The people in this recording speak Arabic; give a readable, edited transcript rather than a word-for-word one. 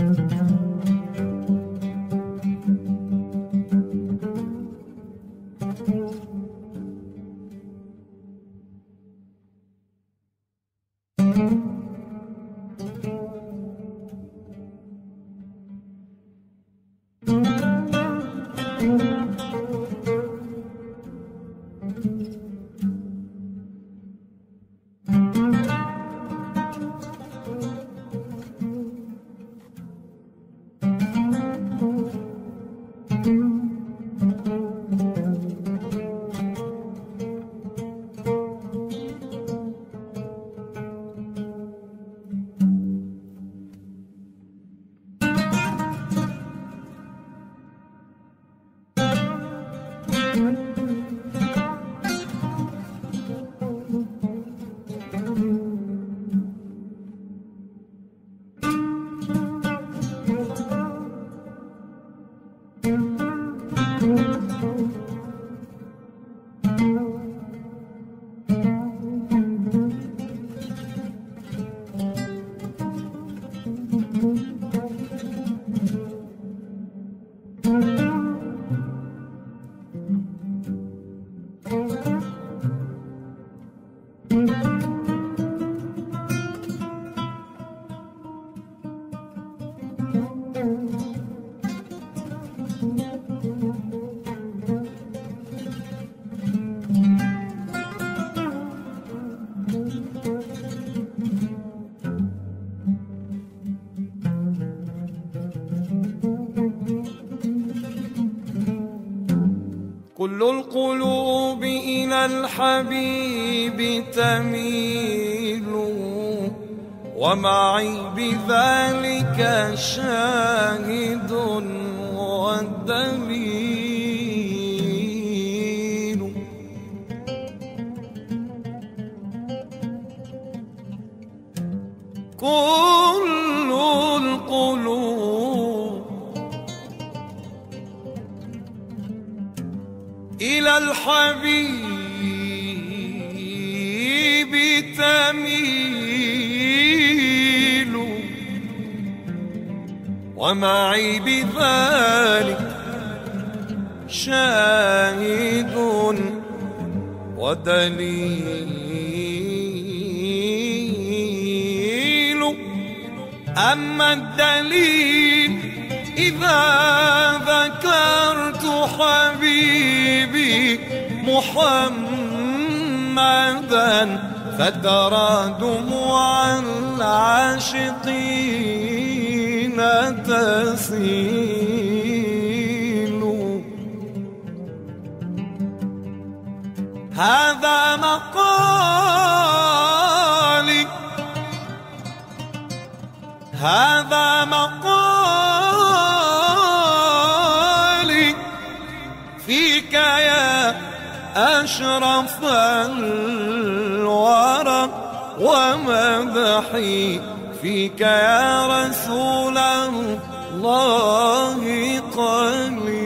كل القلوب إلى الحبيب تميل، ومعي بذلك شاهد والدليل. كل القلوب إلى الحبيب تميل، ومعي بذلك شاهد ودليل. أما الدليل إذا ذكرت حبيبي محمدا، فترى دموع العاشقين تسيل. هذا مقالي، هذا مقالي فيك يا أشرف الورى، ومدحي فيك يا رسول الله قليل.